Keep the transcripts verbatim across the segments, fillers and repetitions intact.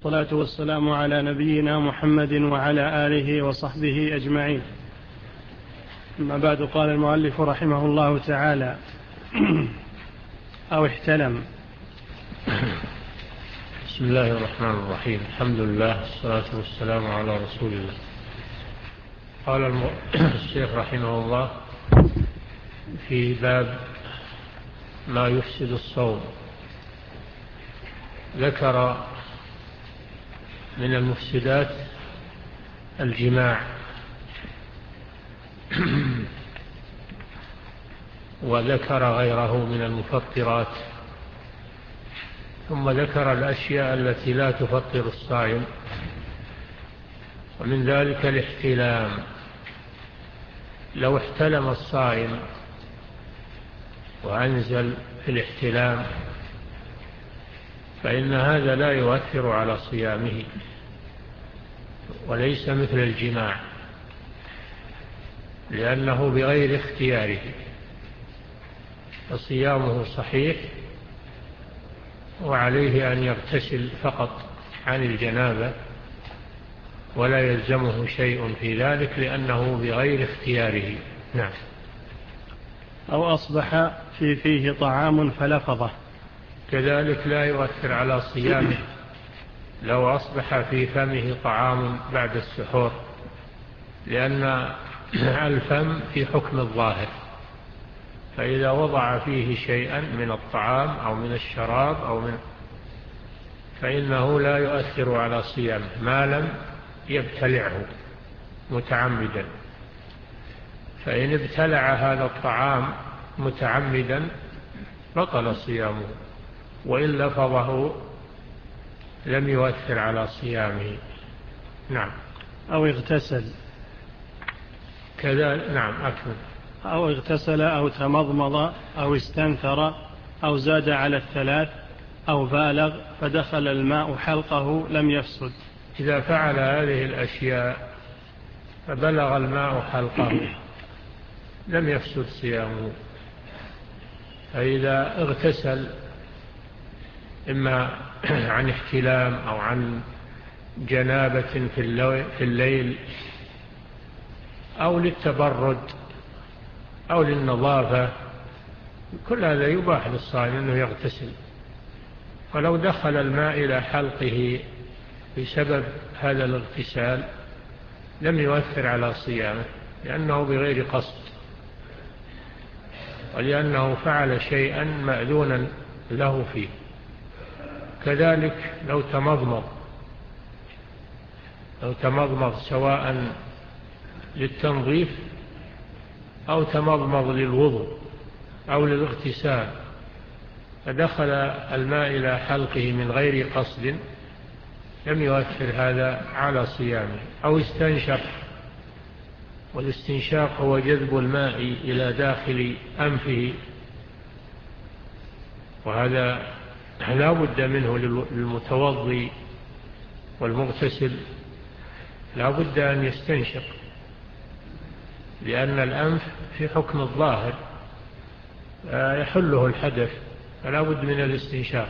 والصلاة والسلام على نبينا محمد وعلى آله وصحبه أجمعين. أما بعد، قال المؤلف رحمه الله تعالى: أو احتلم. بسم الله الرحمن الرحيم. الحمد لله والصلاة والسلام على رسول الله. قال الشيخ رحمه الله في باب ما يفسد الصوم، ذكر من المفسدات الجماع، وذكر غيره من المفطرات، ثم ذكر الأشياء التي لا تفطر الصائم، ومن ذلك الاحتلام. لو احتلم الصائم وأنزل في الاحتلام فإن هذا لا يؤثر على صيامه، وليس مثل الجماع، لأنه بغير اختياره، فصيامه صحيح، وعليه أن يغتسل فقط عن الجنابة، ولا يلزمه شيء في ذلك لأنه بغير اختياره. نعم. أو أصبح في فيه طعام فلفظه، كذلك لا يؤثر على صيامه. لو أصبح في فمه طعام بعد السحور، لأن الفم في حكم الظاهر، فإذا وضع فيه شيئا من الطعام أو من الشراب أو من فإنه لا يؤثر على صيامه ما لم يبتلعه متعمدا. فإن ابتلع هذا الطعام متعمدا بطل صيامه، وإن لفظه لم يؤثر على صيامه. نعم. أو اغتسل كذا. نعم. أكمل. أو اغتسل أو تمضمض أو استنثر أو زاد على الثلاث أو بالغ فدخل الماء حلقه لم يفسد. إذا فعل هذه الأشياء فبلغ الماء حلقه لم يفسد صيامه. فإذا اغتسل إما عن احتلام أو عن جنابة في الليل أو للتبرد أو للنظافة، كل هذا يباح للصائم أنه يغتسل. ولو دخل الماء إلى حلقه بسبب هذا الاغتسال لم يؤثر على صيامه، لأنه بغير قصد، ولأنه فعل شيئا مأذونا له فيه. كذلك لو تمضمض لو تمضمض سواء للتنظيف أو تمضمض للوضوء أو للاغتسال، فدخل الماء إلى حلقه من غير قصد لم يؤثر هذا على صيامه. أو استنشق، والاستنشاق هو جذب الماء إلى داخل أنفه، وهذا لا بد منه للمتوضي والمغتسل، لا بد أن يستنشق، لأن الأنف في حكم الظاهر يحله الحدث، فلا بد من الاستنشاق.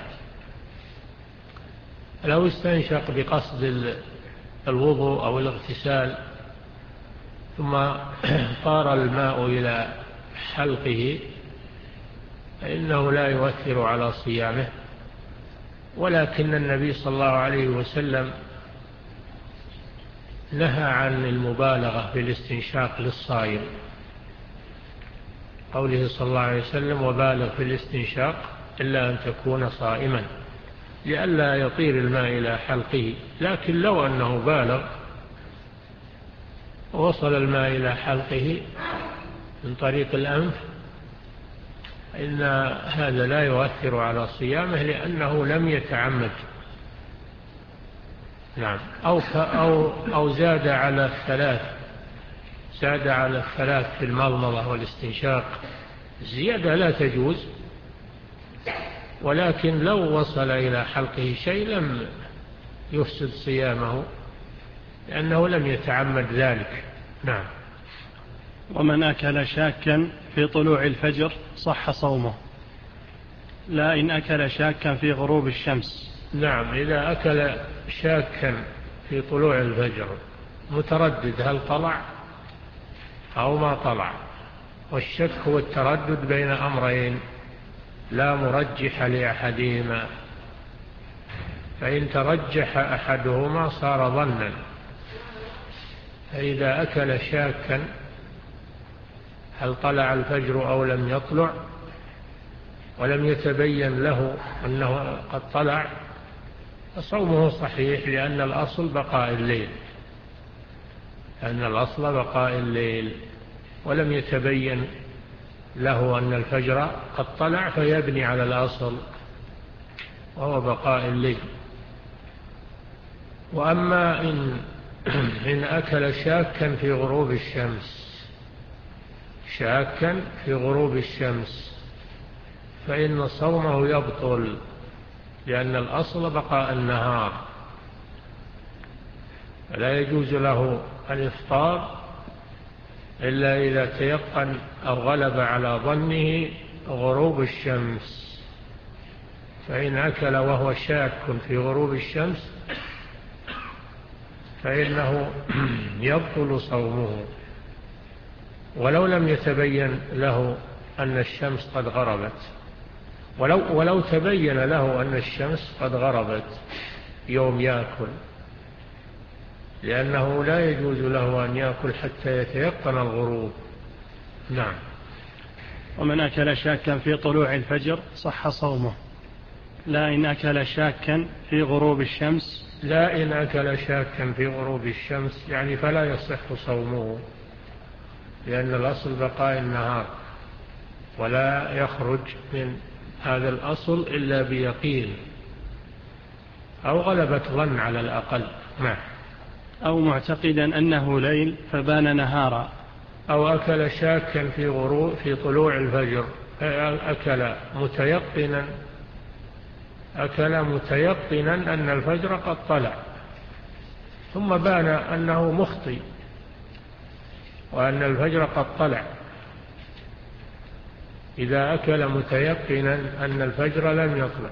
لو استنشق بقصد الوضوء أو الاغتسال ثم طار الماء إلى حلقه فإنه لا يؤثر على صيامه. ولكن النبي صلى الله عليه وسلم نهى عن المبالغة في الاستنشاق للصائم، قوله صلى الله عليه وسلم: وبالغ في الاستنشاق إلا أن تكون صائما، لئلا يطير الماء إلى حلقه. لكن لو أنه بالغ ووصل الماء إلى حلقه من طريق الأنف إن هذا لا يؤثر على صيامه، لأنه لم يتعمد. نعم. أو, أو, أو زاد على الثلاث زاد على الثلاث في المضمضة والاستنشاق. الزيادة لا تجوز، ولكن لو وصل إلى حلقه شيء لم يفسد صيامه، لأنه لم يتعمد ذلك. نعم. ومن أكل شاكا في طلوع الفجر صح صومه، لا إن أكل شاكا في غروب الشمس. نعم، إذا أكل شاكا في طلوع الفجر متردد هل طلع أو ما طلع، والشك هو التردد بين أمرين لا مرجح لأحدهما، فإن ترجح أحدهما صار ظنا. فإذا أكل شاكا هل طلع الفجر أو لم يطلع ولم يتبين له أنه قد طلع فصومه صحيح، لأن الأصل بقاء الليل لأن الأصل بقاء الليل ولم يتبين له أن الفجر قد طلع فيبني على الأصل وهو بقاء الليل. وأما إن, إن أكل شاكا في غروب الشمس شاكا في غروب الشمس فإن صومه يبطل، لأن الأصل بقاء النهار، لا يجوز له الإفطار إلا إذا تيقن أو غلب على ظنه غروب الشمس. فإن أكل وهو شاك في غروب الشمس فإنه يبطل صومه ولو لم يتبين له أن الشمس قد غربت، ولو, ولو تبين له أن الشمس قد غربت يوم يأكل، لأنه لا يجوز له أن يأكل حتى يتيقن الغروب. نعم. ومن أكل شاكا في طلوع الفجر صح صومه، لا إن أكل شاكا في غروب الشمس لا إن أكل شاكا في غروب الشمس يعني فلا يصح صومه، لأن الأصل بقاء النهار ولا يخرج من هذا الأصل إلا بيقين أو غلبة ظن على الأقل. نعم. أو معتقدا أنه ليل فبان نهارا، أو أكل شاكا في غروب في طلوع الفجر، أكل متيقنا أكل متيقنا أن الفجر قد طلع ثم بان أنه مخطئ وأن الفجر قد طلع. إذا أكل متيقنا أن الفجر لم يطلع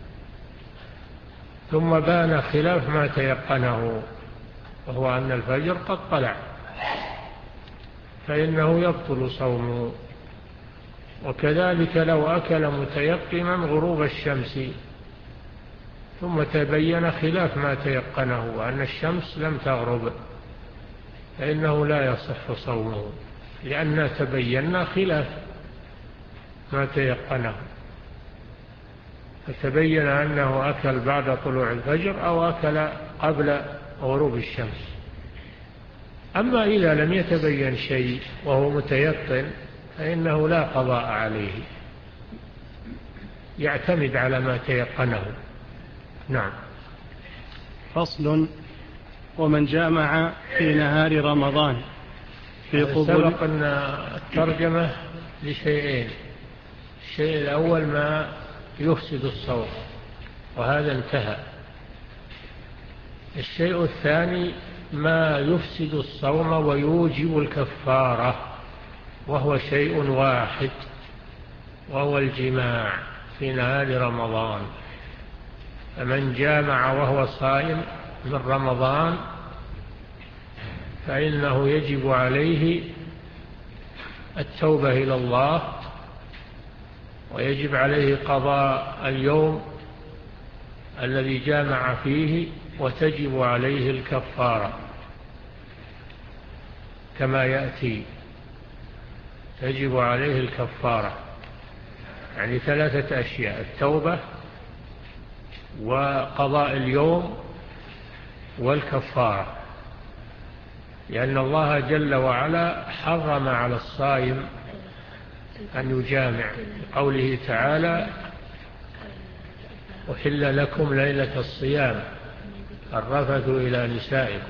ثم بان خلاف ما تيقنه وهو أن الفجر قد طلع فإنه يبطل صومه. وكذلك لو أكل متيقنا غروب الشمس ثم تبين خلاف ما تيقنه وأن الشمس لم تغرب فإنه لا يصح صومه، لأن تبين خلاف ما تيقنه، فتبين أنه أكل بعد طلوع الفجر أو أكل قبل غروب الشمس. أما إذا لم يتبين شيء وهو متيقن فإنه لا قضاء عليه، يعتمد على ما تيقنه. نعم. فصل. ومن جامع في نهار رمضان في قبول. سبق أن الترجمة لشيئين، الشيء الأول ما يفسد الصوم وهذا انتهى، الشيء الثاني ما يفسد الصوم ويوجب الكفارة وهو شيء واحد وهو الجماع في نهار رمضان. فمن جامع وهو صائم من رمضان فإنه يجب عليه التوبة إلى الله ويجب عليه قضاء اليوم الذي جامع فيه وتجب عليه الكفارة كما يأتي. تجب عليه الكفارة يعني ثلاثة أشياء: التوبة وقضاء اليوم والكفارة، لأن الله جل وعلا حرم على الصائم أن يجامع، قوله تعالى: أحل لكم ليلة الصيام الرفث إلى نسائكم،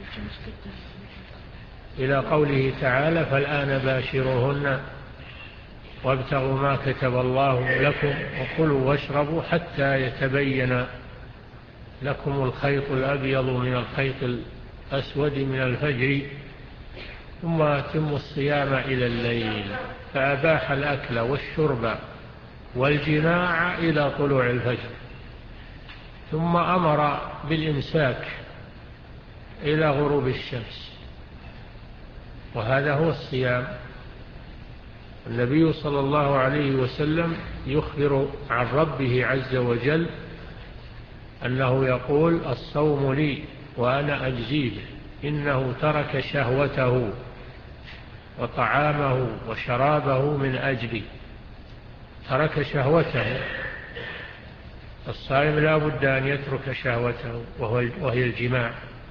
إلى قوله تعالى: فالآن باشروهن وابتغوا ما كتب الله لكم وكلوا واشربوا حتى يتبين لكم الخيط الأبيض من الخيط الأسود من الفجر ثم أتموا الصيام إلى الليل. فأباح الأكل والشرب والجماع إلى طلوع الفجر، ثم أمر بالإمساك إلى غروب الشمس، وهذا هو الصيام. النبي صلى الله عليه وسلم يخبر عن ربه عز وجل أنه يقول: الصوم لي وأنا أجزي به، إنه ترك شهوته وطعامه وشرابه من أجلي. ترك شهوته، الصائم لا بد أن يترك شهوته وهي الجماع،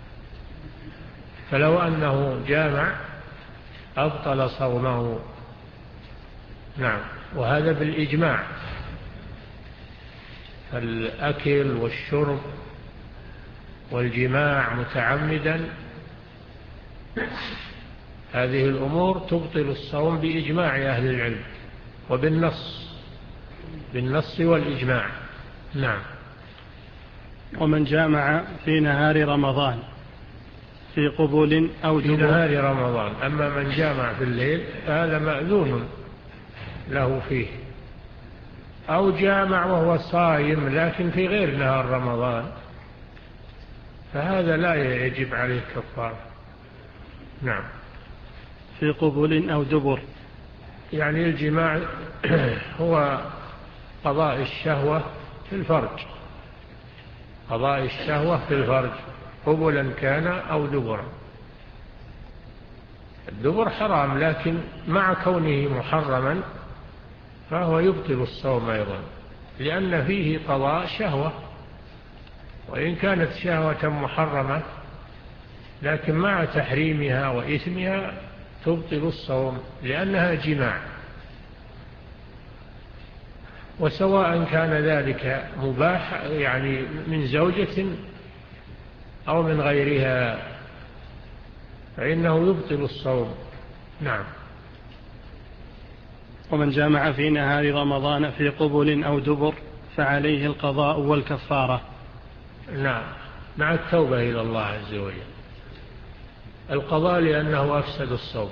فلو أنه جامع أبطل صومه. نعم، وهذا بالإجماع. الأكل والشرب والجماع متعمدا، هذه الأمور تبطل الصوم بإجماع أهل العلم وبالنص، بالنص والإجماع. نعم. ومن جامع في نهار رمضان في قبول أو في دبر نهار رمضان، أما من جامع في الليل فهذا مأذون له فيه، أو جامع وهو صائم لكن في غير نهار رمضان، فهذا لا يجب عليه كفارة. نعم. في قبول أو دبر، يعني الجماع هو قضاء الشهوة في الفرج، قضاء الشهوة في الفرج قبلا كان أو دبرا. الدبر حرام، لكن مع كونه محرما فهو يبطل الصوم أيضا، لأن فيه قضاء شهوة، وإن كانت شهوة محرمة لكن مع تحريمها وإثمها تبطل الصوم لأنها جماع. وسواء كان ذلك مباح يعني من زوجة أو من غيرها فإنه يبطل الصوم. نعم. ومن جامع في نهار رمضان في قبل أو دبر فعليه القضاء والكفارة. نعم، مع التوبة إلى الله عز وجل. القضاء لأنه أفسد الصوم،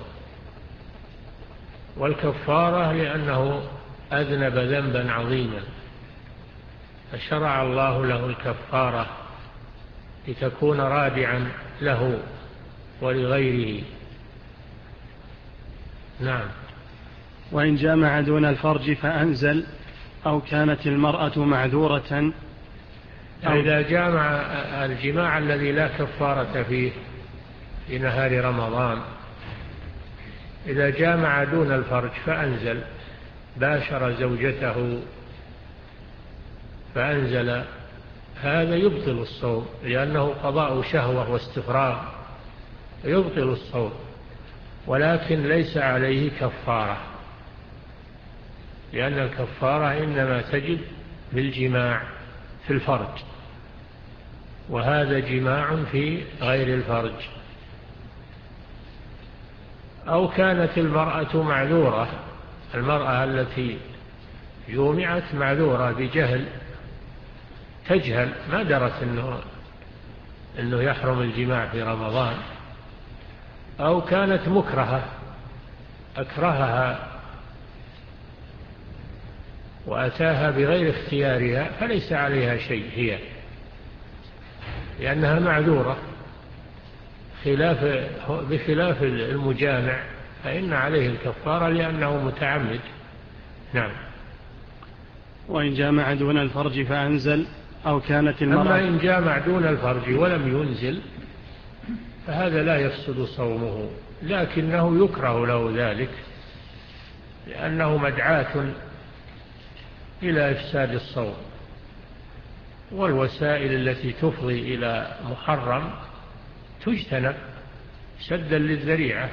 والكفارة لأنه أذنب ذنبا عظيما، فشرع الله له الكفارة لتكون رادعا له ولغيره. نعم. وإن جامع دون الفرج فأنزل أو كانت المرأة معذورة، إذا جامع الجماع الذي لا كفارة فيه في نهار رمضان، إذا جامع دون الفرج فأنزل، باشر زوجته فأنزل، هذا يبطل الصوم لأنه قضاء شهوة واستفراغ، يبطل الصوم، ولكن ليس عليه كفارة، لأن الكفارة إنما تجب بالجماع في الفرج، وهذا جماع في غير الفرج. أو كانت المرأة معذورة، المرأة التي جومعت معذورة بجهل، تجهل ما درت إنه, إنه يحرم الجماع في رمضان، أو كانت مكرهة أكرهها وأتاها بغير اختيارها فليس عليها شيء هي، لأنها معذورة، خلاف بخلاف المجامع فإن عليه الكفارة لأنه متعمد. نعم. وإن جامع دون الفرج فأنزل أو كانت المرأة، أما إن جامع دون الفرج ولم ينزل فهذا لا يفسد صومه، لكنه يكره له ذلك لأنه مدعاة إلى إفساد الصوم، والوسائل التي تفضي إلى محرم تجتنب سدا للذريعة.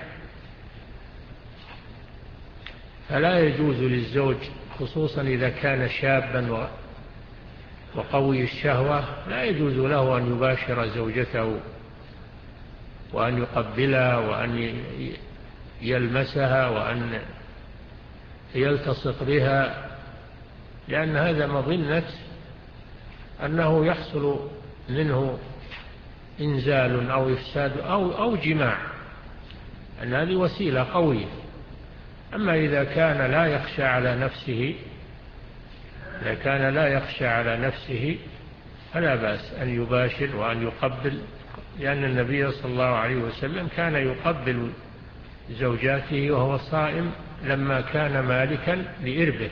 فلا يجوز للزوج خصوصا إذا كان شابا وقوي الشهوة، لا يجوز له أن يباشر زوجته وأن يقبلها وأن يلمسها وأن يلتصق بها، لأن هذا مظنة أنه يحصل منه إنزال أو إفساد أو, أو جماع، أن هذه وسيلة قوية. أما إذا كان لا يخشى على نفسه إذا كان لا يخشى على نفسه فلا بأس أن يباشر وأن يقبل، لأن النبي صلى الله عليه وسلم كان يقبل زوجاته وهو صائم لما كان مالكا لإربه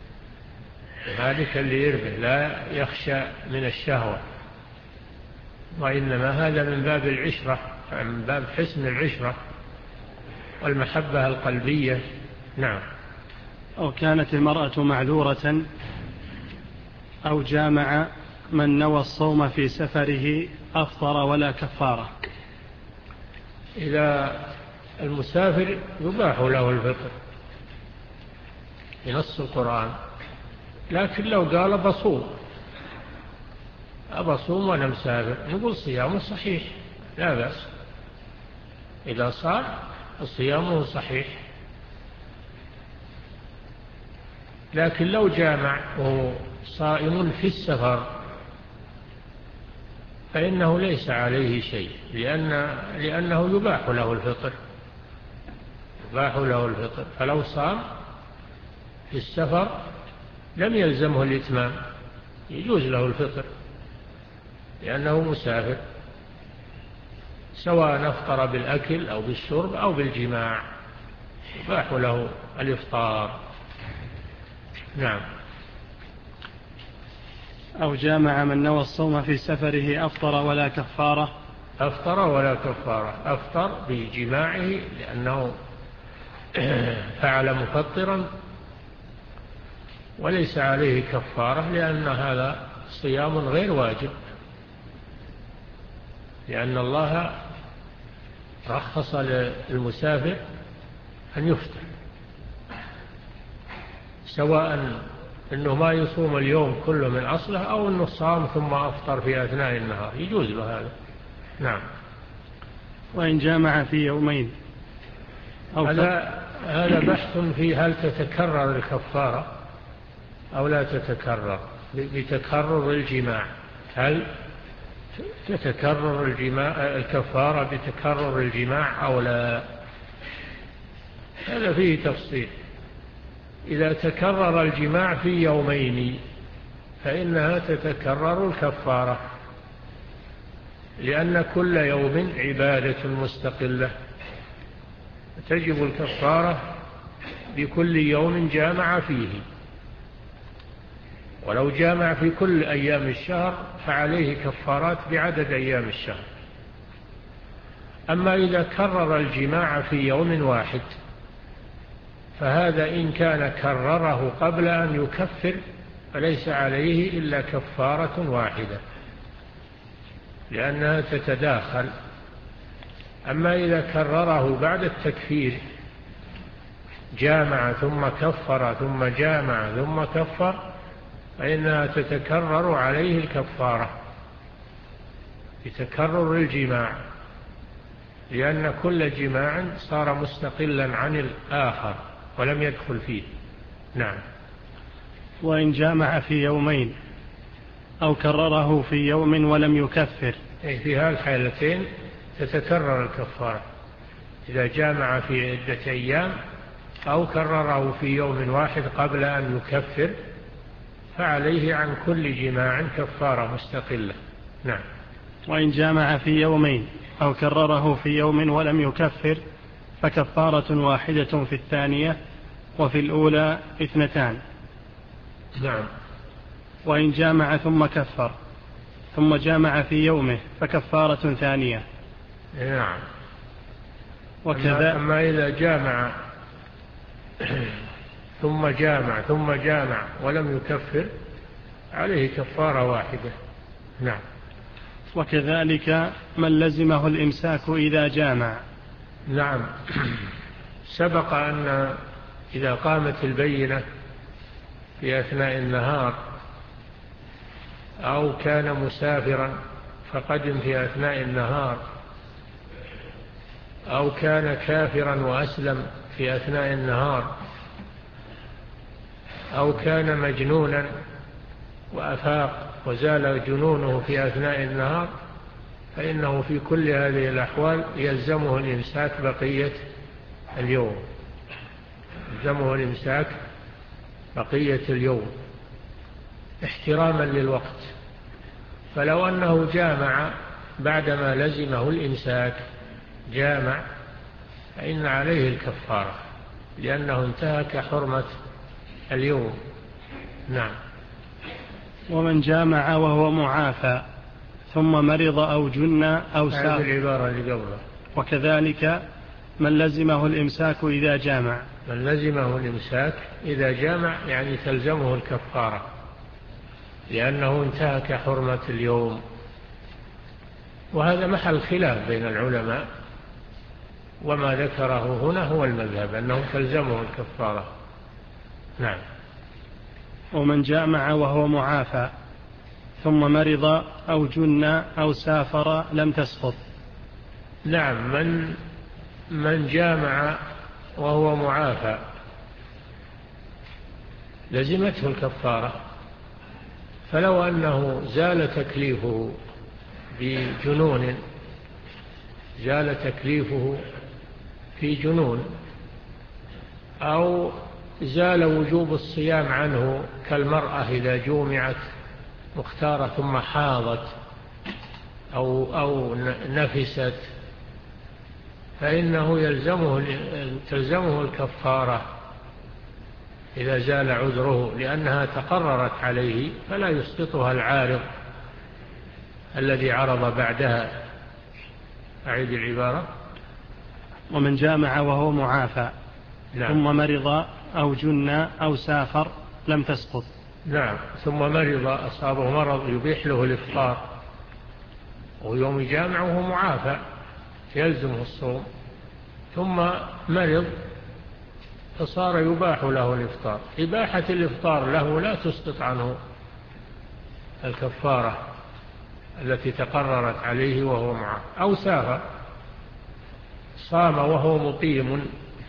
مالكا لإربه لا يخشى من الشهوة، وإنما هذا من باب العشرة، من باب حسن العشرة والمحبة القلبية. نعم. أو كانت المرأة معذورة أو جامع من نوى الصوم في سفره أفطر ولا كفارة. إذا المسافر يباح له الفطر بنص القرآن، لكن لو قال بصوم أبصوم وأنا مسافر نقول صيامه صحيح لا بأس، إذا صار صيامه صحيح. لكن لو جامع وهو صائم في السفر فإنه ليس عليه شيء، لأن لأنه يباح له الفطر يباح له الفطر فلو صام في السفر لم يلزمه الإتمام، يجوز له الفطر لأنه مسافر، سواء أفطر بالأكل أو بالشرب أو بالجماع يباح له الإفطار. نعم. أو جامع من نوى الصوم في سفره أفطر ولا كفارة. أفطر ولا كفارة، أفطر بجماعه لأنه فعل مفطرا وليس عليه كفارة، لأن هذا صيام غير واجب، لأن الله رخص للمسافر أن يفطر، سواء أنه ما يصوم اليوم كله من أصله أو أنه صام ثم أفطر في أثناء النهار يجوز له هذا. نعم. وإن جامع في يومين أو هذا هذا بحث في هل تتكرر الكفارة أو لا تتكرر بتكرر الجماع، هل تتكرر الجماع الكفارة بتكرر الجماع أو لا، هذا فيه تفصيل. إذا تكرر الجماع في يومين فإنها تتكرر الكفارة، لأن كل يوم عبادة مستقلة، تجب الكفارة بكل يوم جامع فيه، ولو جامع في كل أيام الشهر فعليه كفارات بعدد أيام الشهر. أما إذا كرر الجماع في يوم واحد فهذا إن كان كرره قبل أن يكفر فليس عليه إلا كفارة واحدة لأنها تتداخل. أما إذا كرره بعد التكفير جامع ثم كفر ثم جامع ثم كفر فإنها تتكرر عليه الكفارة بتكرر الجماع، لأن كل جماع صار مستقلا عن الآخر ولم يدخل فيه. نعم. وإن جامع في يومين أو كرره في يوم ولم يكفر، في هالحالتين تتكرر الكفارة، إذا جامع في عدة أيام أو كرره في يوم واحد قبل أن يكفر فعليه عن كل جماع كفارة مستقلة. نعم. وإن جامع في يومين أو كرره في يوم ولم يكفر فكفارة واحدة في الثانية وفي الأولى اثنتان. نعم. وإن جامع ثم كفر ثم جامع في يومه فكفارة ثانية. نعم. وكذا أما إذا جامع ثم جامع ثم جامع ولم يكفر عليه كفارة واحدة. نعم. وكذلك من لزمه الإمساك إذا جامع. نعم. سبق أن إذا قامت البينة في أثناء النهار أو كان مسافرا فقدم في أثناء النهار أو كان كافرا وأسلم في أثناء النهار أو كان مجنونا وأفاق وزال جنونه في أثناء النهار فإنه في كل هذه الأحوال يلزمه الإمساك بقية اليوم يلزمه الإمساك بقية اليوم احتراما للوقت، فلو أنه جامع بعدما لزمه الإمساك جامع فإن عليه الكفارة لأنه انتهك حرمة اليوم. نعم. ومن جامع وهو معافى ثم مرض أو جن أو سافر. هذه العبارة اللي قبلها. وكذلك من لزمه الإمساك إذا جامع. من لزمه الإمساك إذا جامع يعني تلزمه الكفارة لأنه انتهك حرمة اليوم. وهذا محل خلاف بين العلماء، وما ذكره هنا هو المذهب أنه تلزمه الكفارة. نعم. ومن جامع وهو معافى ثم مرض أو جن أو سافر لم تسقط. نعم. من من جامع وهو معافى لزمته الكفارة، فلو أنه زال تكليفه بجنون، زال تكليفه في جنون، أو زال وجوب الصيام عنه كالمرأة إذا جومعت مختارة ثم حاضت أو, أو نفست، فإنه يلزمه تلزمه الكفارة إذا زال عذره، لأنها تقررت عليه فلا يسقطها العارض الذي عرض بعدها. أعيد العبارة. ومن جامع وهو معافى. نعم. ثم مرض أو جن أو سافر لم تسقط. نعم. ثم مرض، أصابه مرض يبيح له الإفطار، ويوم جامع وهو معافى يلزمه الصوم، ثم مرض فصار يباح له الإفطار. إباحة الإفطار له لا تسقط عنه الكفارة التي تقررت عليه وهو معافى. أو سافر، صام وهو مقيم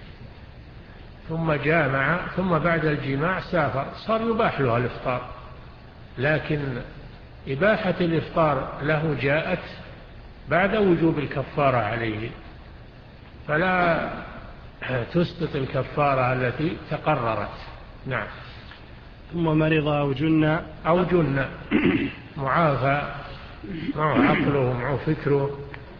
ثم جامع ثم بعد الجماع سافر، صار يباح له الإفطار، لكن إباحة الإفطار له جاءت بعد وجوب الكفارة عليه، فلا تسقط الكفارة التي تقررت. نعم. ثم مرض أو جن أو جن معافى معه عقله معه فكره،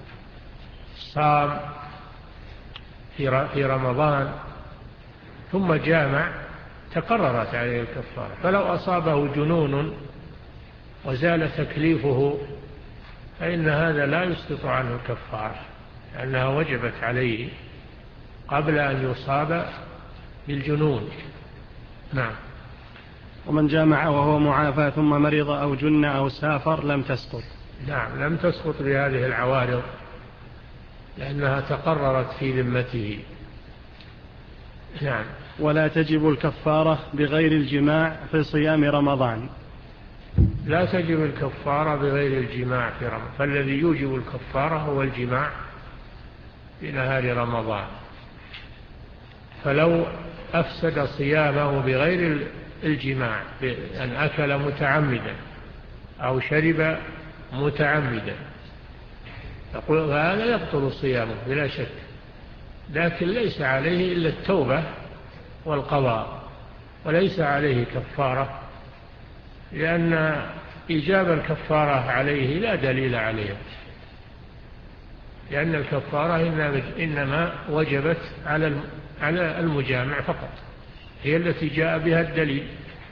صام في رمضان ثم جامع تقررت عليه الكفارة. فلو أصابه جنون وزال تكليفه فإن هذا لا يسقط عنه الكفارة، لأنها وجبت عليه قبل أن يصاب بالجنون. نعم. ومن جامع وهو معافى ثم مرض أو جن أو سافر لم تسقط. نعم، لم تسقط بهذه العوارض لأنها تقررت في ذمته. نعم. ولا تجب الكفارة بغير الجماع في صيام رمضان. لا تجب الكفارة بغير الجماع في رمضان، فالذي يوجب الكفارة هو الجماع في نهار رمضان. فلو أفسد صيامه بغير الجماع بأن أكل متعمدا أو شرب متعمدا يقول هذا يبطل صيامه بلا شك، لكن ليس عليه إلا التوبة والقضاء، وليس عليه كفارة، لأن إيجاب الكفارة عليه لا دليل عليها، لأن الكفارة إنما وجبت على المجامع فقط، هي التي جاء بها الدليل.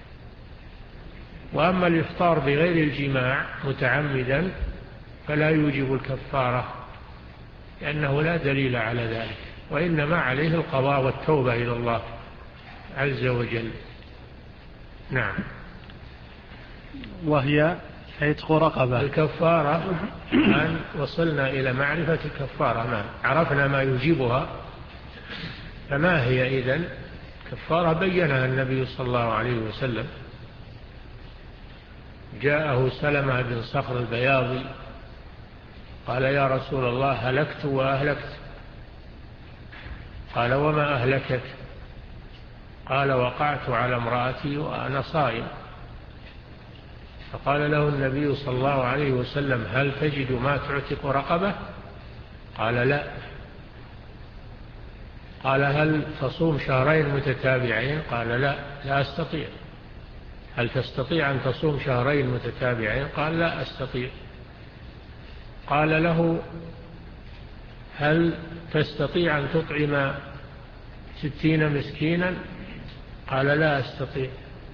وأما الإفطار بغير الجماع متعمدا فلا يوجب الكفارة، لأنه لا دليل على ذلك، وإنما عليه القضاء والتوبة إلى الله عز وجل. نعم. وهي عتق رقبة. الكفارة الآن وصلنا إلى معرفة الكفارة، ما عرفنا ما يجيبها، فما هي إذن كفارة بينها النبي صلى الله عليه وسلم. جاءه سلمة بن صخر البياضي قال يا رسول الله هلكت وأهلكت. قال وما أهلكك؟ قال وقعت على امرأتي وأنا صائم. فقال له النبي صلى الله عليه وسلم هل تجد ما تعتق رقبة؟ قال لا. قال هل تصوم شهرين متتابعين؟ قال لا لا أستطيع. هل تستطيع أن تصوم شهرين متتابعين؟ قال لا أستطيع. قال له هل تستطيع أن تطعم ستين مسكينا؟ قال لا أستطيع.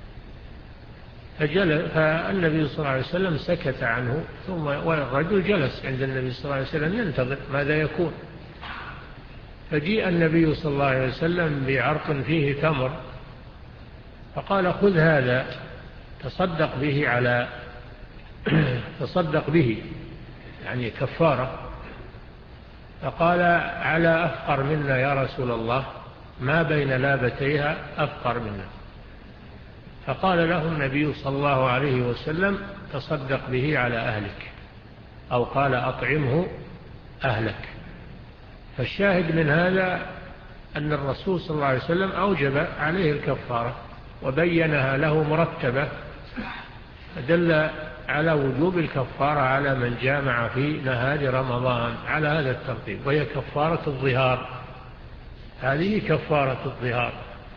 فجل فالنبي صلى الله عليه وسلم سكت عنه، ثم والرجل جلس عند النبي صلى الله عليه وسلم ينتظر ماذا يكون. فجيء النبي صلى الله عليه وسلم بعرق فيه تمر، فقال خذ هذا تصدق به على تصدق به يعني كفارة. فقال على أفقر منا يا رسول الله، ما بين لابتيها أفقر منا. فقال له النبي صلى الله عليه وسلم تصدق به على أهلك، أو قال أطعمه أهلك. فالشاهد من هذا أن الرسول صلى الله عليه وسلم أوجب عليه الكفارة وبينها له مرتبة، دل على وجوب الكفارة على من جامع في نهار رمضان على هذا الترتيب، وهي كفارة الظهار. هذه كفارة الظهار.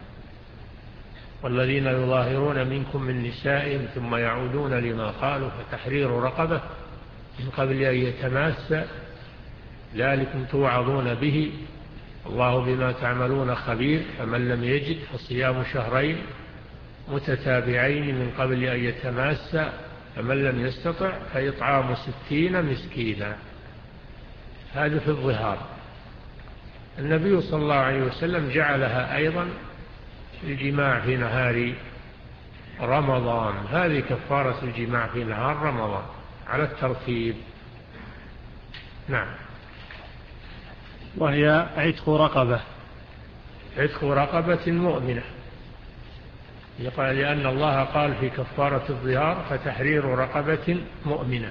والذين يظاهرون منكم من نسائهم ثم يعودون لما قالوا فتحرير رقبة من قبل أن يتماسى ذلكم توعظون به الله بما تعملون خبير. فمن لم يجد فصيام شهرين متتابعين من قبل أن يتماسى، فمن لم يستطع فإطعام ستين مسكينا. هذا في الظهار. النبي صلى الله عليه وسلم جعلها أيضا الجماع في نهار رمضان. هذه كفارة الجماع في نهار رمضان على الترتيب. نعم. وهي عتق رقبة. عتق رقبة مؤمنة، لأن الله قال في كفارة الظهار فتحرير رقبة مؤمنة،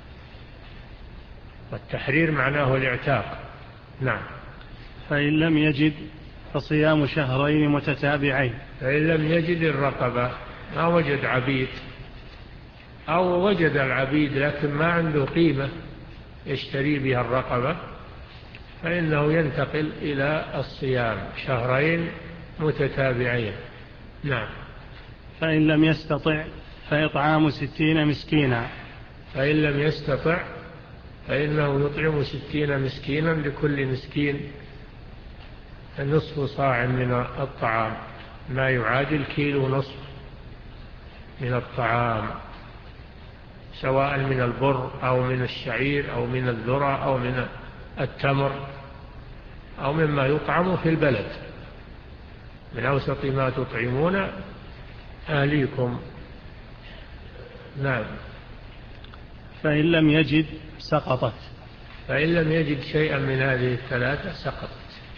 والتحرير معناه الاعتاق. نعم. فإن لم يجد فصيام شهرين متتابعين. فإن لم يجد الرقبة، ما وجد عبيد، أو وجد العبيد لكن ما عنده قيمة يشتري بها الرقبة، فإنه ينتقل إلى الصيام شهرين متتابعين. نعم. فإن لم يستطع فإطعام ستين مسكينا. فإن لم يستطع فإنه يطعم ستين مسكينا، لكل مسكين نصف صاع من الطعام، ما يعادل كيلو نصف من الطعام، سواء من البر أو من الشعير أو من الذرة أو من التمر أو مما يطعم في البلد، من أوسط ما تطعمون أهليكم. نعم. فإن لم يجد سقطت. فإن لم يجد شيئا من هذه الثلاثة سقطت،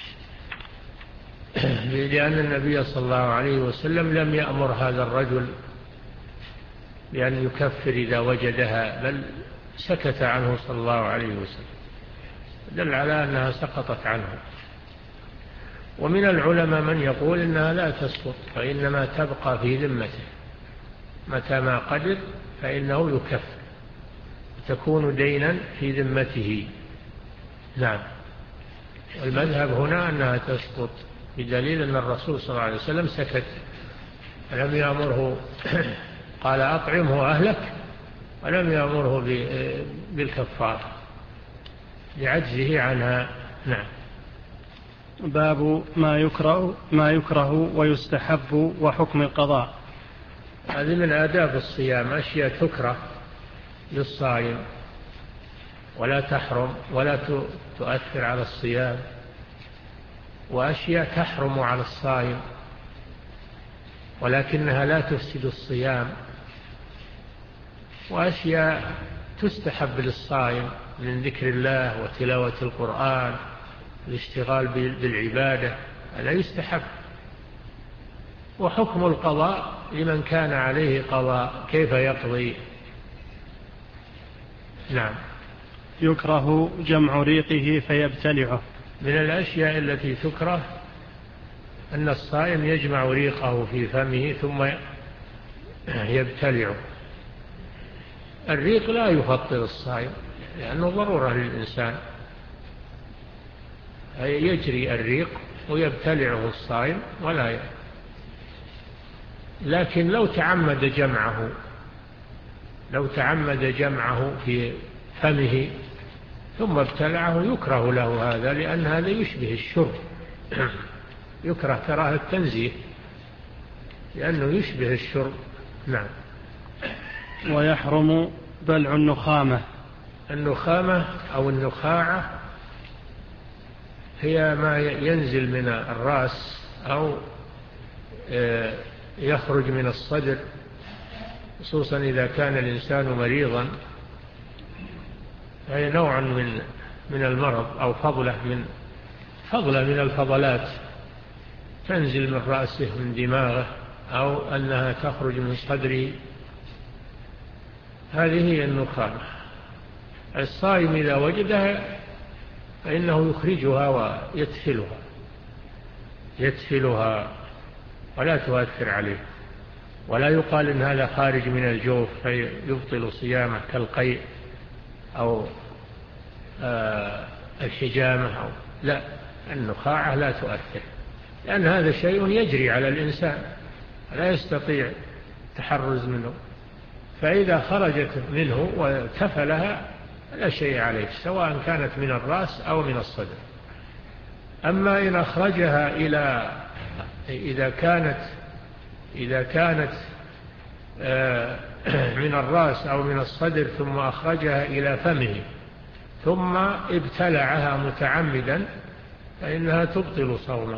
لأن النبي صلى الله عليه وسلم لم يأمر هذا الرجل بأن يكفر إذا وجدها، بل سكت عنه صلى الله عليه وسلم، دل على أنها سقطت عنه. ومن العلماء من يقول إنها لا تسقط، فإنما تبقى في ذمته، متى ما قدر فإنه يكفر، تكون دينا في ذمته. نعم. والمذهب هنا أنها تسقط، بدليل أن الرسول صلى الله عليه وسلم سكت، لم يأمره قال أطعمه أهلك، ولم يأمره بالكفار لعجزه عنها. نعم. باب ما يكره ما يكره ويستحب وحكم القضاء. هذه من آداب الصيام، أشياء تكره للصائم ولا تحرم ولا تؤثر على الصيام، وأشياء تحرم على الصائم ولكنها لا تفسد الصيام، وأشياء تستحب للصائم من ذكر الله وتلاوة القرآن، الاشتغال بالعبادة، لا يستحب. وحكم القضاء لمن كان عليه قضاء، كيف يقضي. نعم. يكره جمع ريقه فيبتلعه. من الأشياء التي تكره أن الصائم يجمع ريقه في فمه ثم يبتلعه. الريق لا يفطر الصائم لأنه ضرورة للإنسان، يجري الريق ويبتلعه الصائم ولا لكن لو تعمد جمعه لو تعمد جمعه في فمه ثم ابتلعه يكره له هذا، لأن هذا يشبه الشرب، يكره كراهة التنزيه لأنه يشبه الشرب. نعم. ويحرم بلع النخامة. النخامة أو النخاعة هي ما ينزل من الرأس أو يخرج من الصدر، خصوصا إذا كان الإنسان مريضا، فهي نوع من من المرض أو فضلة من فضلة من الفضلات تنزل من رأسه من دماغه أو أنها تخرج من صدره، هذه هي النخامة. الصائم إذا وجدها فإنه يخرجها ويدفلها يدفلها ولا تؤثر عليه، ولا يقال إن هذا خارج من الجوف فيبطل صيامه كالقيء أو آه الحجامة أو لا، النخاعة لا تؤثر، لأن هذا شيء يجري على الإنسان لا يستطيع التحرز منه، فإذا خرجت منه وتفلها لا شيء عليه، سواء كانت من الرأس أو من الصدر. أما إن أخرجها إلى إذا كانت إذا كانت من الرأس أو من الصدر ثم أخرجها إلى فمه ثم ابتلعها متعمدا فإنها تبطل صومه،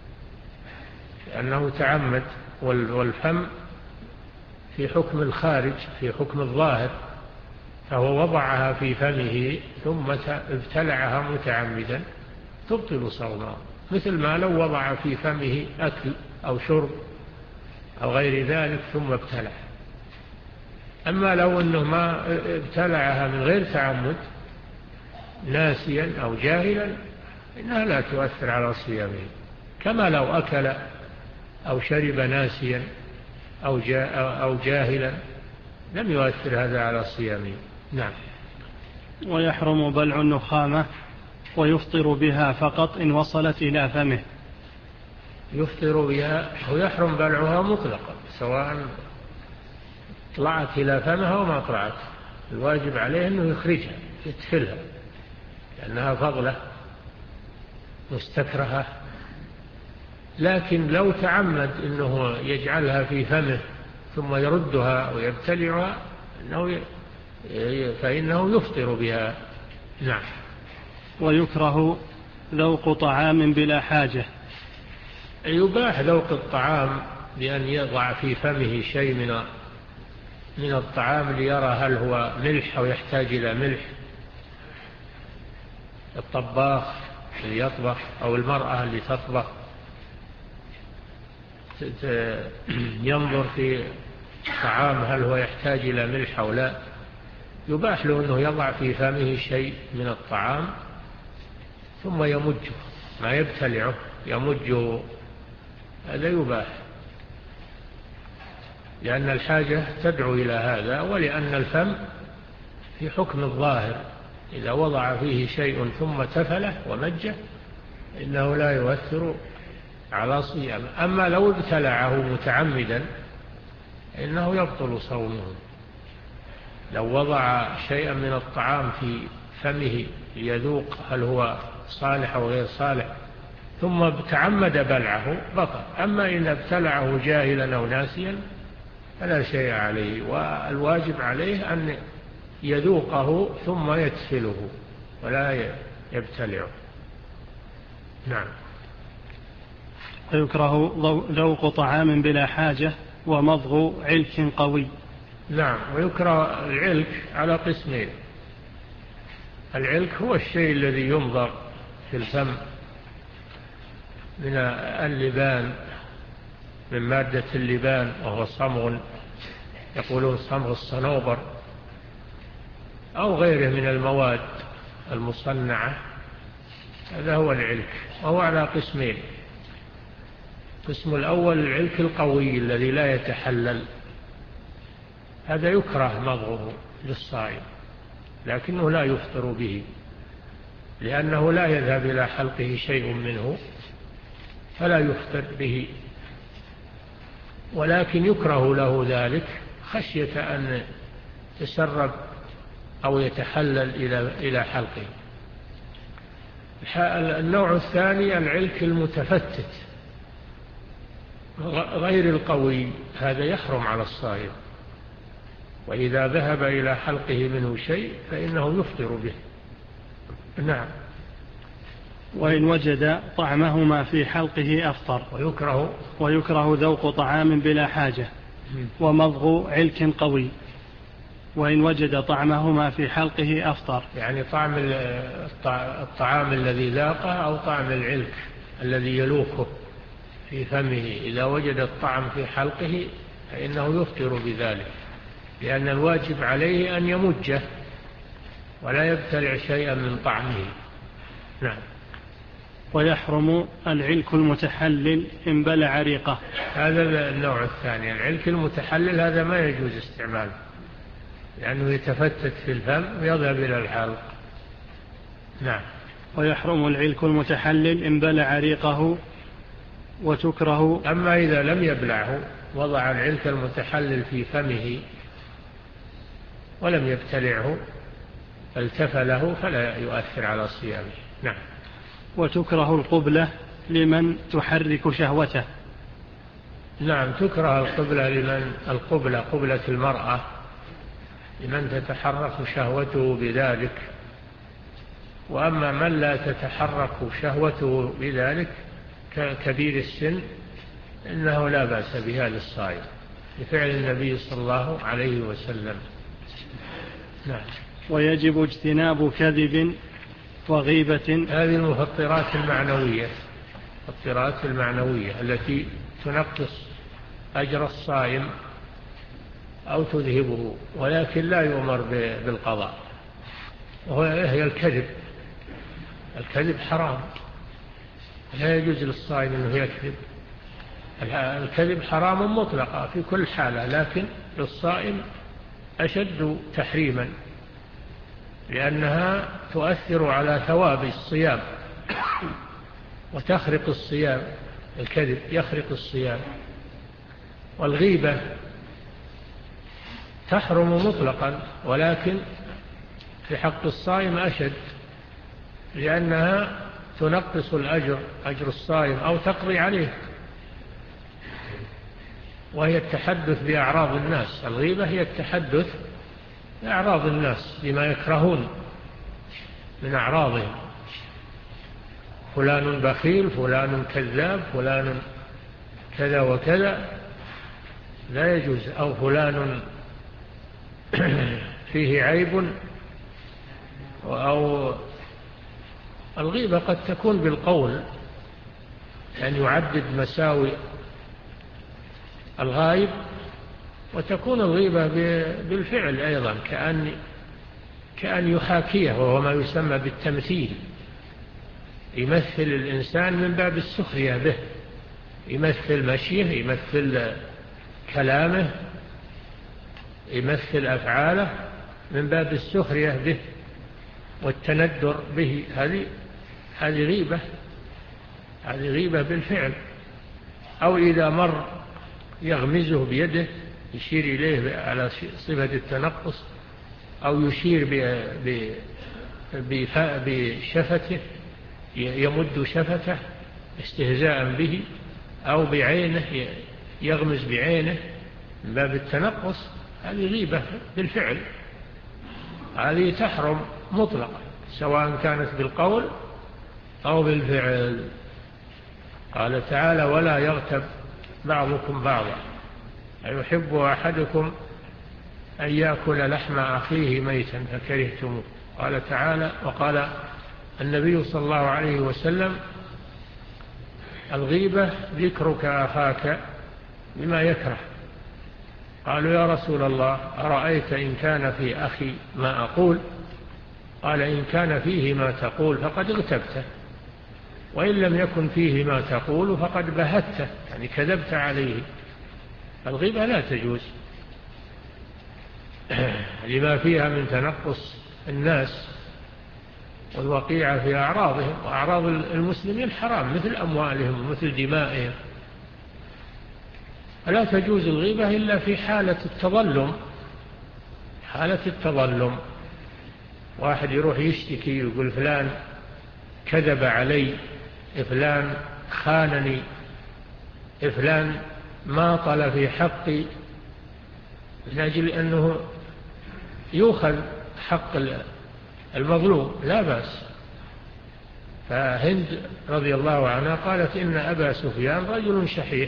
لأنه تعمد، والفم في حكم الخارج في حكم الظاهر، فهو وضعها في فمه ثم ابتلعها متعمدا تبطل صومه، مثل ما لو وضع في فمه أكل أو شرب أو غير ذلك ثم ابتلع. أما لو أنه ما ابتلعها من غير تعمد ناسيا أو جاهلا إنها لا تؤثر على صيامه، كما لو أكل أو شرب ناسيا أو جاهلا لم يؤثر هذا على صيامه. نعم. ويحرم بلع النخامة ويفطر بها فقط إن وصلت إلى فمه. يفطر بها ويحرم بلعها مطلقا، سواء طلعت إلى فمها أو ما طلعت، الواجب عليه أنه يخرجها يدفلها، لأنها فضلة مستكرهة. لكن لو تعمد أنه يجعلها في فمه ثم يردها ويبتلعها فإنه يفطر بها. نعم. ويكره ذوق طعام بلا حاجة. يباح ذوق الطعام بأن يضع في فمه شيء من من الطعام ليرى هل هو ملح أو يحتاج إلى ملح. الطباخ اللي يطبخ أو المرأة اللي تطبخ ينظر في طعام هل هو يحتاج إلى ملح أو لا، يباح له أنه يضع في فمه شيء من الطعام ثم يمجه، ما يبتلعه يمجه، هذا يباح، لأن الحاجة تدعو إلى هذا، ولأن الفم في حكم الظاهر، إذا وضع فيه شيء ثم تفله ومجه إنه لا يؤثر على صيامه. أما لو ابتلعه متعمدا إنه يبطل صومه. لو وضع شيئا من الطعام في فمه ليذوق هل هو صالح أو غير صالح ثم تعمد بلعه بطل. أما إن ابتلعه جاهلا أو ناسيا فلا شيء عليه، والواجب عليه أن يذوقه ثم يدفله ولا يبتلعه. نعم. ويكره ذوق طعام بلا حاجة ومضغ علك قوي. نعم. ويكره العلك على قسمين. العلك هو الشيء الذي يمضغ في الفم من اللبان، من مادة اللبان، وهو صمغ، يقولون صمغ الصنوبر أو غيره من المواد المصنعة، هذا هو العلك، وهو على قسمين. القسم الأول العلك القوي الذي لا يتحلل، هذا يكره مضغه للصائم، لكنه لا يفطر به لأنه لا يذهب إلى حلقه شيء منه فلا يفطر به. ولكن يكره له ذلك خشية أن يتسرب أو يتحلل إلى حلقه. النوع الثاني العلك المتفتت غير القوي، هذا يحرم على الصائم، وإذا ذهب إلى حلقه منه شيء فإنه يفطر به. نعم. وإن وجد طعمهما في حلقه أفطر. ويكره ويكره ذوق طعام بلا حاجة ومضغ علك قوي. وإن وجد طعمهما في حلقه أفطر، يعني طعم الطعام الذي ذاقه أو طعم العلك الذي يلوكه في فمه، إذا وجد الطعم في حلقه فإنه يفطر بذلك، لأن الواجب عليه أن يمجه ولا يبتلع شيئا من طعمه. نعم. ويحرم العلك المتحلل إن بلع ريقه. هذا النوع الثاني، العلك المتحلل هذا ما يجوز استعماله، لأنه يتفتت في الفم ويذهب إلى الحلق. نعم. ويحرم العلك المتحلل إن بلع ريقه وتكره. أما إذا لم يبلعه وضع العلك المتحلل في فمه ولم يبتلعه فالتفله فلا يؤثر على صيامه. نعم. وتكره القبلة لمن تحرك شهوته. نعم، تكره القبلة لمن القبلة قبلة المرأة لمن تتحرك شهوته بذلك. وأما من لا تتحرك شهوته بذلك ككبير السن إنه لا بأس بها للصائم لفعل النبي صلى الله عليه وسلم. نعم. ويجب اجتناب كذب وغيبة. هذه المفطرات المعنوية، المفطرات المعنوية التي تنقص أجر الصائم أو تذهبه، ولكن لا يؤمر بالقضاء، وهي الكذب. الكذب حرام، لا يجوز للصائم أنه يكذب. الكذب حرام مطلقا في كل حالة، لكن للصائم أشد تحريما لأنها تؤثر على ثواب الصيام وتخرق الصيام. الكذب يخرق الصيام. والغيبة تحرم مطلقا، ولكن في حق الصائم أشد لأنها تنقص الأجر أجر الصائم أو تقضي عليه، وهي التحدث بأعراض الناس. الغيبة هي التحدث بأعراض الناس بما يكرهون من أعراضهم، فلان بخيل، فلان كذاب، فلان كذا وكذا، لا يجوز. أو فلان فيه عيب. أو الغيبة قد تكون بالقول، يعني يعدد مساوئ الغائب، وتكون الغيبة بالفعل أيضا، كأن كأن يحاكيه، وهو ما يسمى بالتمثيل. يمثل الإنسان من باب السخرية به، يمثل مشيه، يمثل كلامه، يمثل أفعاله من باب السخرية به والتندر به. هذه هذه غيبة، هذه غيبة بالفعل. أو إذا مر يغمزه بيده، يشير إليه على صفة التنقص، أو يشير بشفته، يمد شفته استهزاء به، أو بعينه يغمز بعينه من باب التنقص. هذه غيبة بالفعل، هذه تحرم مطلقا سواء كانت بالقول أو بالفعل. قال تعالى: ولا يغتب بعضكم بعضا أيحب أحدكم أن يأكل لحم أخيه ميتا فكرهتموه. قال تعالى، وقال النبي صلى الله عليه وسلم: الغيبة ذكرك أخاك بما يكره. قالوا: يا رسول الله، أرأيت إن كان في أخي ما أقول؟ قال: إن كان فيه ما تقول فقد اغتبته، وإن لم يكن فيه ما تقول فقد بهته، يعني كذبت عليه. الغيبة لا تجوز لما فيها من تنقص الناس والوقيعة في أعراضهم، وأعراض المسلمين حرام، مثل أموالهم ومثل دمائهم. لا تجوز الغيبة إلا في حالة التظلم، حالة التظلم. واحد يروح يشتكي يقول فلان كذب علي، فلان خانني، فلان ماطل في حقي، من أجل أنه يؤخذ حق المظلوم، لا بأس. فهند رضي الله عنها قالت إن أبا سفيان رجل شحيح،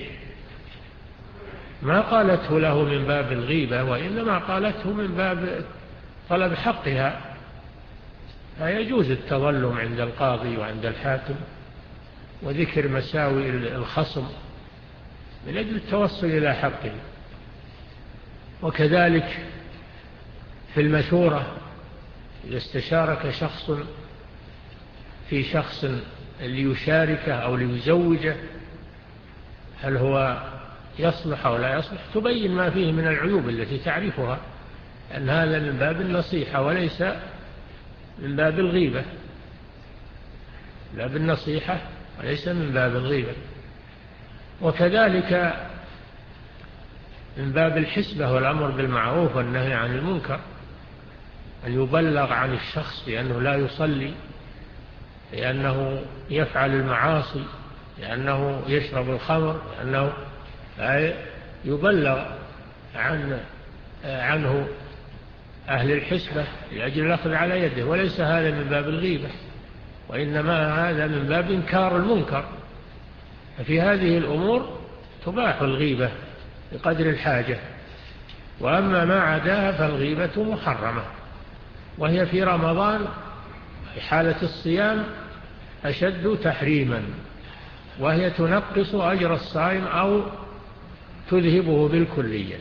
ما قالته له من باب الغيبة، وإنما قالته من باب طلب حقها. فيجوز التظلم عند القاضي وعند الحاكم وذكر مساوئ الخصم من أجل التوصل إلى حقه. وكذلك في المشورة، إذا استشارك شخص في شخص ليشاركه أو ليزوجه هل هو يصلح أو لا يصلح، تبين ما فيه من العيوب التي تعرفها، أن هذا من باب النصيحة وليس من باب الغيبة، باب النصيحة وليس من باب الغيبة. وكذلك من باب الحسبة والأمر بالمعروف والنهي عن المنكر، أن يبلغ عن الشخص لأنه لا يصلي، لأنه يفعل المعاصي، لأنه يشرب الخمر، لأنه يبلغ عن عنه أهل الحسبة لأجل الأخذ على يده، وليس هذا من باب الغيبة، وإنما هذا من باب إنكار المنكر. ففي هذه الأمور تباح الغيبة بقدر الحاجة، وأما ما عداها فالغيبة محرمة، وهي في رمضان في حالة الصيام أشد تحريما، وهي تنقص أجر الصائم أو تذهبه بالكلية.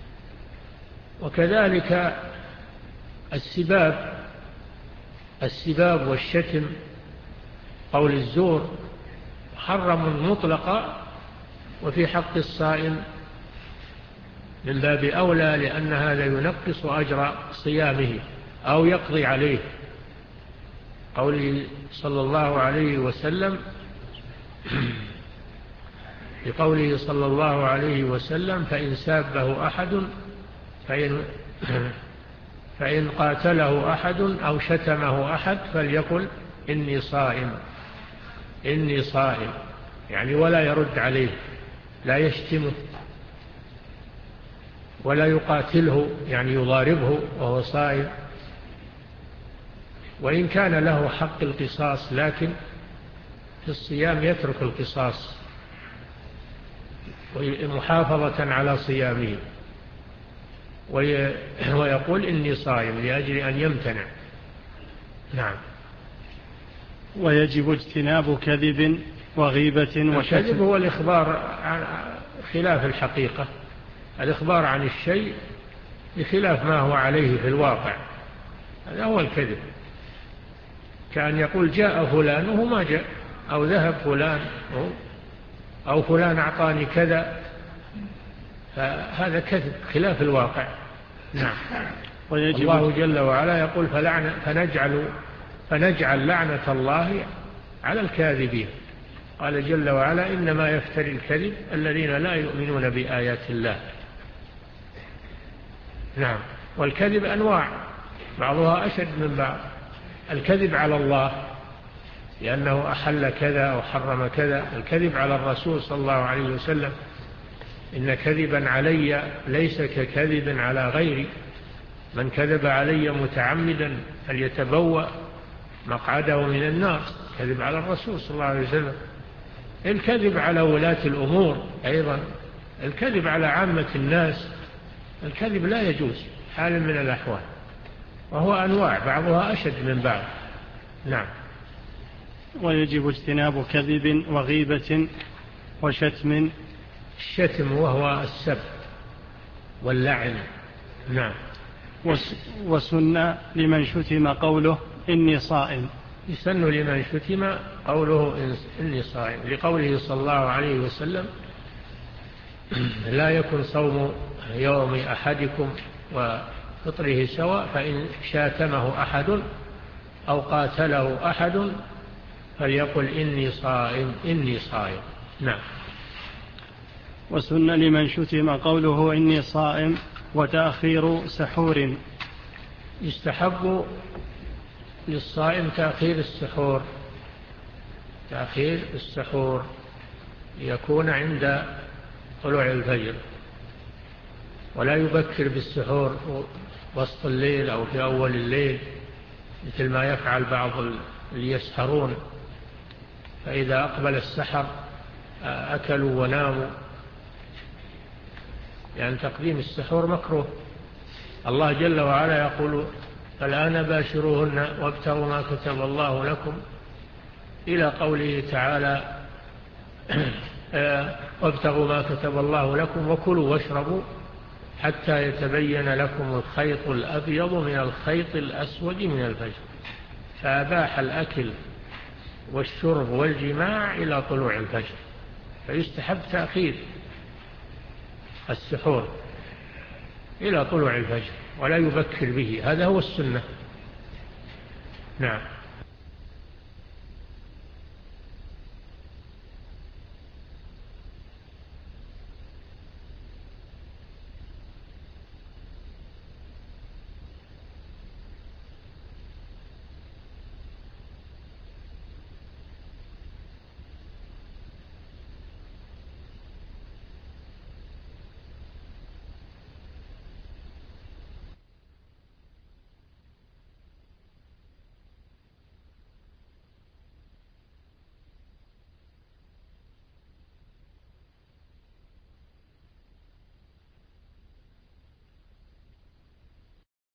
وكذلك السباب السباب والشتم، قول الزور، محرم مطلقا، وفي حق الصائم من باب أولى، لأن هذا ينقص أجر صيامه أو يقضي عليه. قوله صلى الله عليه وسلم بقوله صلى الله عليه وسلم فإن سابه أحد فإن, فإن قاتله أحد أو شتمه أحد فليقل إني صائم إني صائم، يعني ولا يرد عليه، لا يشتمه ولا يقاتله، يعني يضاربه وهو صائم. وإن كان له حق القصاص، لكن في الصيام يترك القصاص محافظة على صيامه، ويقول إني صائم لأجل أن يمتنع. نعم. ويجب اجتناب كذب وغيبة وشتم. الكذب هو الإخبار عن خلاف الحقيقة، الإخبار عن الشيء بخلاف ما هو عليه في الواقع، هذا هو الكذب. كأن يقول جاء فلان وهو ما جاء، أو ذهب فلان، أو فلان أعطاني كذا، فهذا كذب خلاف الواقع. نعم. الله جل وعلا يقول فلعنة فنجعل, فنجعل لعنة الله على الكاذبين. قال جل وعلا إنما يفتري الكذب الذين لا يؤمنون بآيات الله. نعم. والكذب أنواع بعضها أشد من بعض. الكذب على الله لأنه أحل كذا أو حرم كذا، الكذب على الرسول صلى الله عليه وسلم إن كذبا علي ليس ككذب على غيري، من كذب علي متعمدا فليتبوأ مقعده من النار، كذب على الرسول صلى الله عليه وسلم. الكذب على ولاة الأمور أيضا، الكذب على عامة الناس، الكذب لا يجوز حال من الأحوال، وهو أنواع بعضها أشد من بعض. نعم. ويجب اجتناب كذب وغيبة وشتم. الشتم وهو السب واللعن. نعم. وسن لمن شتم قوله إني صائم. يسن لمن شتم قوله إني صائم، لقوله صلى الله عليه وسلم لا يكن صوم يوم أحدكم وفطره سواء، فإن شاتمه أحد أو قاتله أحد فليقل إني صائم إني صائم. نعم. وسن لمن شتم قوله إني صائم وتأخير سحور. يستحب للصائم تأخير السحور تأخير السحور يكون عند طلوع الفجر، ولا يبكر بالسحور وسط الليل أو في أول الليل مثل ما يفعل بعض اللي يسحرون، فإذا أقبل السحر أكلوا وناموا، يعني تقديم السحور مكروه. الله جل وعلا يقول فالآن باشروهن وابتغوا ما كتب الله لكم، إلى قوله تعالى وابتغوا ما كتب الله لكم وكلوا واشربوا حتى يتبين لكم الخيط الأبيض من الخيط الأسود من الفجر، فأباح الأكل والشرب والجماع إلى طلوع الفجر، فيستحب تأخير السحور إلى طلوع الفجر ولا يبكر به، هذا هو السنة. نعم.